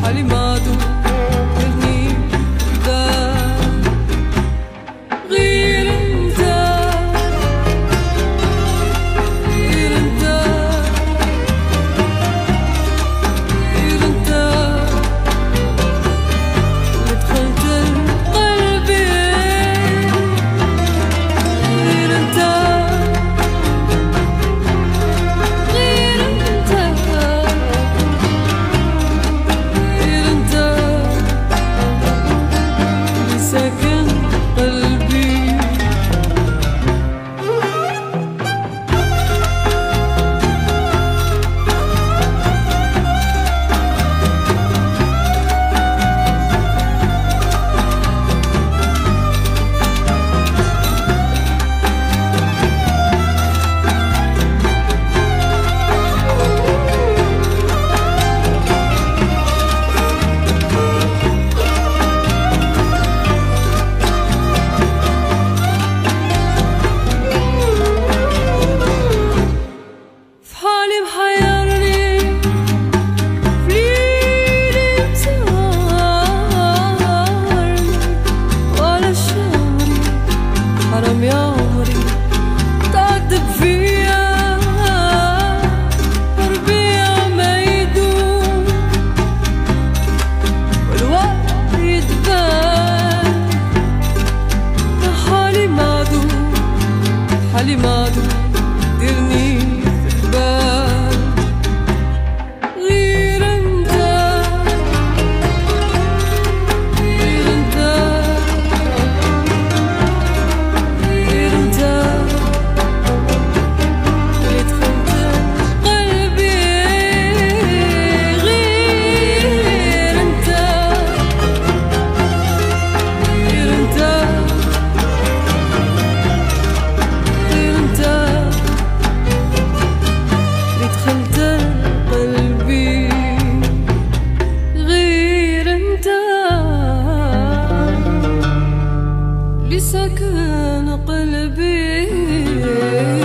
حالي ما تغيرني غير انت، غير انت، غير انت اللي دخلت لقلبي، غير انت، غير انت، غير انت اللي ساكن قلبي. في حالي محيرني في ليلي مسهرني ولا شهري حرام يا عمري تعذب فيا ربيع ما يدوم والوقت يتبان. حالي معدوم، حالي معدوم ديرني في البال. غير انت، غير انت، غير انت اللي دخلت قلبي، غير انت، غير انت، غير انت اللي دخلت قلبي، غير انت اللي سكن قلبي.